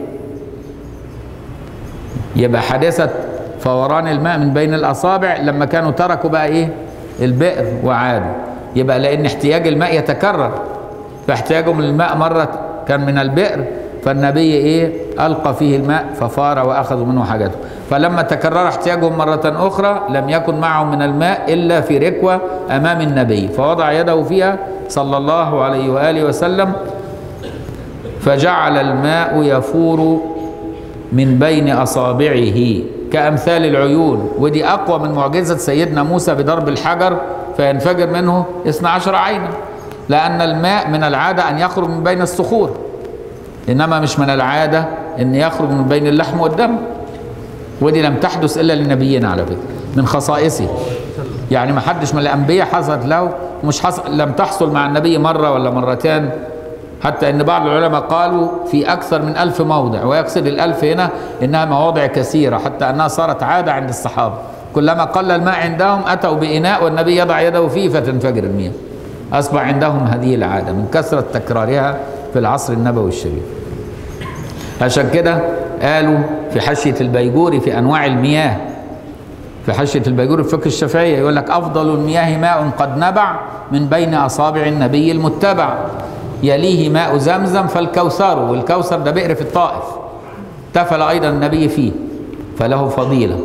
يبقى حادثة فوران الماء من بين الأصابع لما كانوا تركوا بقى إيه البئر وعادوا. يبقى لأن احتياج الماء يتكرر، فاحتياجهم للماء مرة كان من البئر، فالنبي إيه ألقى فيه الماء ففار وأخذوا منه حاجته. فلما تكرر احتياجهم مرة أخرى لم يكن معهم من الماء إلا في ركوة أمام النبي، فوضع يده فيها صلى الله عليه وآله وسلم فجعل الماء يفور من بين أصابعه كأمثال العيون. ودي أقوى من معجزة سيدنا موسى بضرب الحجر فينفجر منه اثنا عشر عينا، لأن الماء من العادة أن يخرج من بين الصخور، إنما مش من العادة أن يخرج من بين اللحم والدم. ودي لم تحدث إلا لنبينا على فكرة، من خصائصه. يعني ما حدش من الأنبياء حصلت له، ومش حصل لم تحصل مع النبي مرة ولا مرتين، حتى ان بعض العلماء قالوا في اكثر من ألف موضع، ويقصد الألف هنا انها مواضع كثيرة، حتى انها صارت عادة عند الصحابة، كلما قل الماء عندهم اتوا بإناء والنبي يضع يده فيه فتنفجر المياه. اصبح عندهم هذه العادة من كثرة تكرارها في العصر النبوي الشريف. عشان كده قالوا في حاشية البيجوري في انواع المياه، في حاشية البيجوري في فقه الشافعية يقول لك افضل المياه ماء قد نبع من بين اصابع النبي المتبع، يليه ماء زمزم فالكوثر، والكوثر ده بئر في الطائف تفل أيضا النبي فيه فله فضيلة.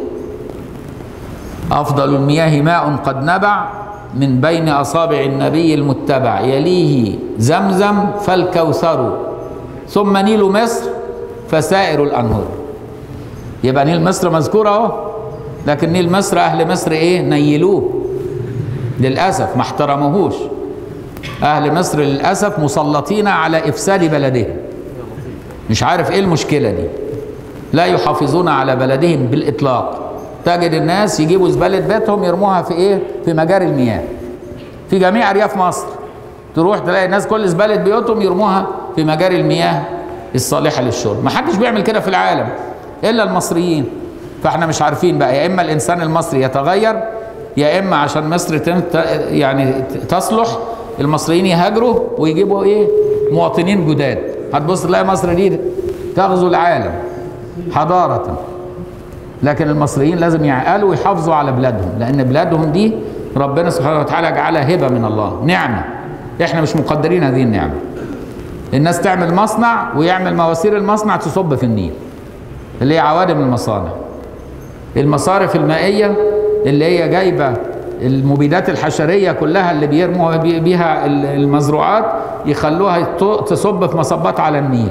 أفضل المياه ماء قد نبع من بين أصابع النبي المتبع، يليه زمزم فالكوثر، ثم نيل مصر فسائر الأنهار. يبقى نيل مصر مذكور اهو، لكن نيل مصر أهل مصر إيه نيلوه للأسف، ما احترموهوش. أهل مصر للأسف مسلطين على إفساد بلدهم، مش عارف إيه المشكلة دي، لا يحافظون على بلدهم بالإطلاق. تجد الناس يجيبوا زبالة بيتهم يرموها في إيه؟ في مجاري المياه في جميع أرياف مصر. تروح تلاقي الناس كل زبالة بيوتهم يرموها في مجاري المياه الصالحة للشرب. ما حدش بيعمل كده في العالم إلا المصريين. فإحنا مش عارفين بقى، يا إما الإنسان المصري يتغير، يا إما عشان مصر يعني تصلح المصريين يهاجروا ويجيبوا ايه مواطنين جداد. هتبص تلاقي مصر دي تغزو العالم حضارة، لكن المصريين لازم يعقلوا ويحافظوا على بلادهم، لان بلادهم دي ربنا سبحانه وتعالى جعلها هبة من الله، نعمة احنا مش مقدرين هذه النعمة. الناس تعمل مصنع ويعمل مواسير المصنع تصب في النيل اللي هي عوادم المصانع، المصارف المائية اللي هي جايبة المبيدات الحشرية كلها اللي بيرموا بيها المزروعات يخلوها تصب في مصبات على النيل.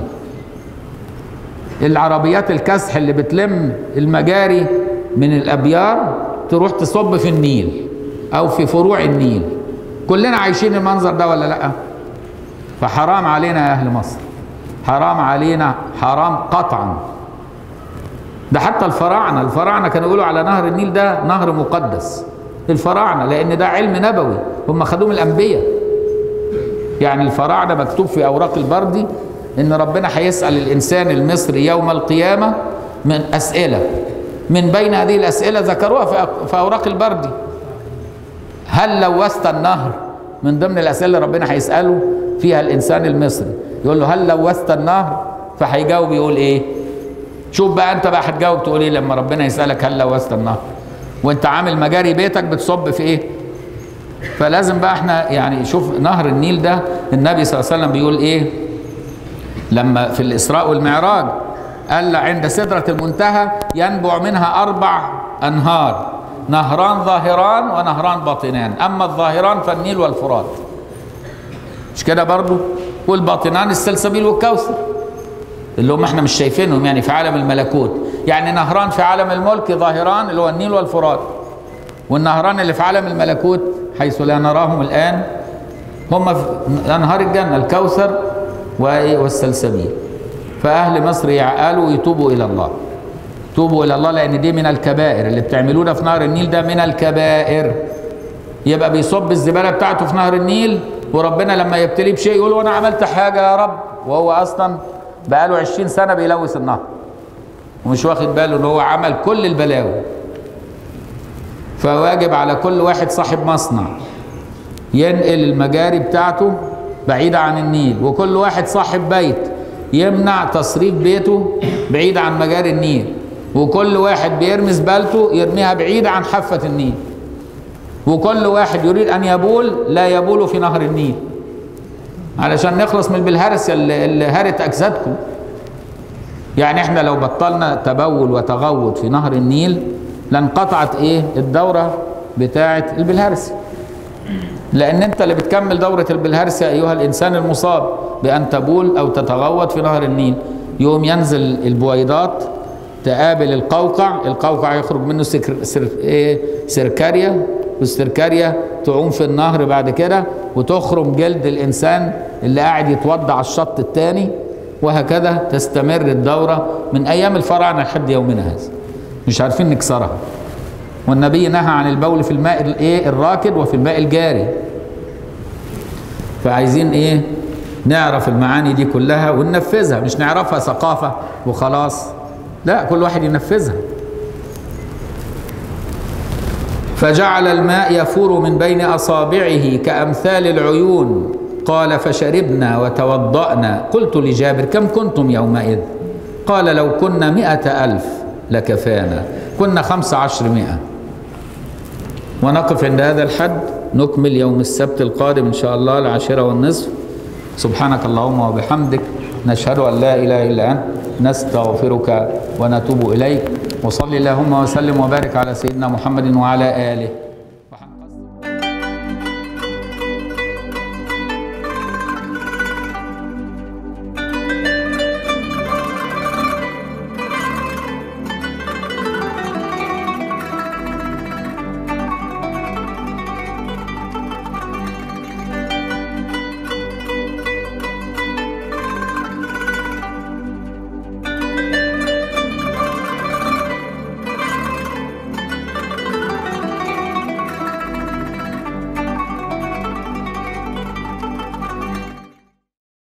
العربيات الكسح اللي بتلم المجاري من الأبيار تروح تصب في النيل أو في فروع النيل. كلنا عايشين المنظر ده ولا لأ؟ فحرام علينا يا أهل مصر، حرام علينا، حرام قطعا. ده حتى الفراعنة الفراعنة كانوا يقولوا على نهر النيل ده نهر مقدس، الفراعنة، لأن ده علم نبوي هم خدوه من الأنبياء. يعني الفراعنة مكتوب في أوراق البردي إن ربنا هيسأل الإنسان المصري يوم القيامة من أسئلة، من بين هذه الأسئلة ذكروها في أوراق البردي. هل لوثت النهر؟ من ضمن الأسئلة اللي ربنا هيسأله فيها الإنسان المصري، يقول له هل لوثت النهر؟ فهيجاوب يقول إيه؟ شوف بقى أنت بقى هتجاوب تقول إيه لما ربنا يسألك هل لوثت النهر وانت عامل مجاري بيتك بتصب في ايه؟ فلازم بقى احنا يعني شوف نهر النيل ده النبي صلى الله عليه وسلم بيقول ايه لما في الإسراء والمعراج؟ قال عند سدرة المنتهى ينبع منها أربع أنهار، نهران ظاهران ونهران باطنان، أما الظاهران فالنيل والفرات، مش كده برضو؟ والباطنان السلسبيل والكوثر اللي هم احنا مش شايفينهم يعني في عالم الملكوت. يعني نهران في عالم الملك ظاهران اللي هو النيل والفرات، والنهران اللي في عالم الملكوت حيث لا نراهم الآن هم أنهار الجنة الكوثر والسلسبيل. فأهل مصر يعقلوا ويتوبوا إلى الله، توبوا إلى الله، لأن دي من الكبائر اللي بتعملوه ده في نهر النيل، ده من الكبائر. يبقى بيصب الزبالة بتاعته في نهر النيل، وربنا لما يبتليه بشيء يقول له أنا عملت حاجة يا رب، وهو أصلا بقاله عشرين سنة بيلوث النهر ومش واخد باله ان هو عمل كل البلاوي. فواجب على كل واحد صاحب مصنع ينقل المجاري بتاعته بعيدة عن النيل، وكل واحد صاحب بيت يمنع تصريف بيته بعيد عن مجاري النيل، وكل واحد بيرمي زبالته يرميها بعيد عن حافة النيل، وكل واحد يريد أن يبول لا يبول في نهر النيل، علشان نخلص من البلهارس اللي هرت أجسادكم. يعني احنا لو بطلنا تبول وتغوط في نهر النيل لانقطعت ايه الدورة بتاعة البلهارس، لأن أنت اللي بتكمل دورة البلهارس يا أيها الإنسان المصاب بأن تبول أو تتغوط في نهر النيل. يوم ينزل البويضات تقابل القوقع، القوقع يخرج منه سكر سر إيه سركاريا، والسركاريا تعوم في النهر بعد كده وتخرم جلد الإنسان اللي قاعد يتوضع على الشط الثاني، وهكذا تستمر الدورة من أيام الفراعنة لحد يومنا هذا، مش عارفين نكسرها. والنبي نهى عن البول في الماء الايه الراكد وفي الماء الجاري. فعايزين ايه نعرف المعاني دي كلها وننفذها، مش نعرفها ثقافة وخلاص، لا كل واحد ينفذها. فجعل الماء يفور من بين أصابعه كأمثال العيون، قال فشربنا وتوضأنا. قلت لجابر كم كنتم يومئذ؟ قال لو كنا مئة ألف لكفانا، كنا خمس عشر مئة. ونقف عند هذا الحد، نكمل يوم السبت القادم إن شاء الله العاشرة والنصف. سبحانك اللهم وبحمدك، نشهد أن لا إله إلا أنت، نستغفرك ونتوب إليك. وصل اللهم وسلم وبارك على سيدنا محمد وعلى آله.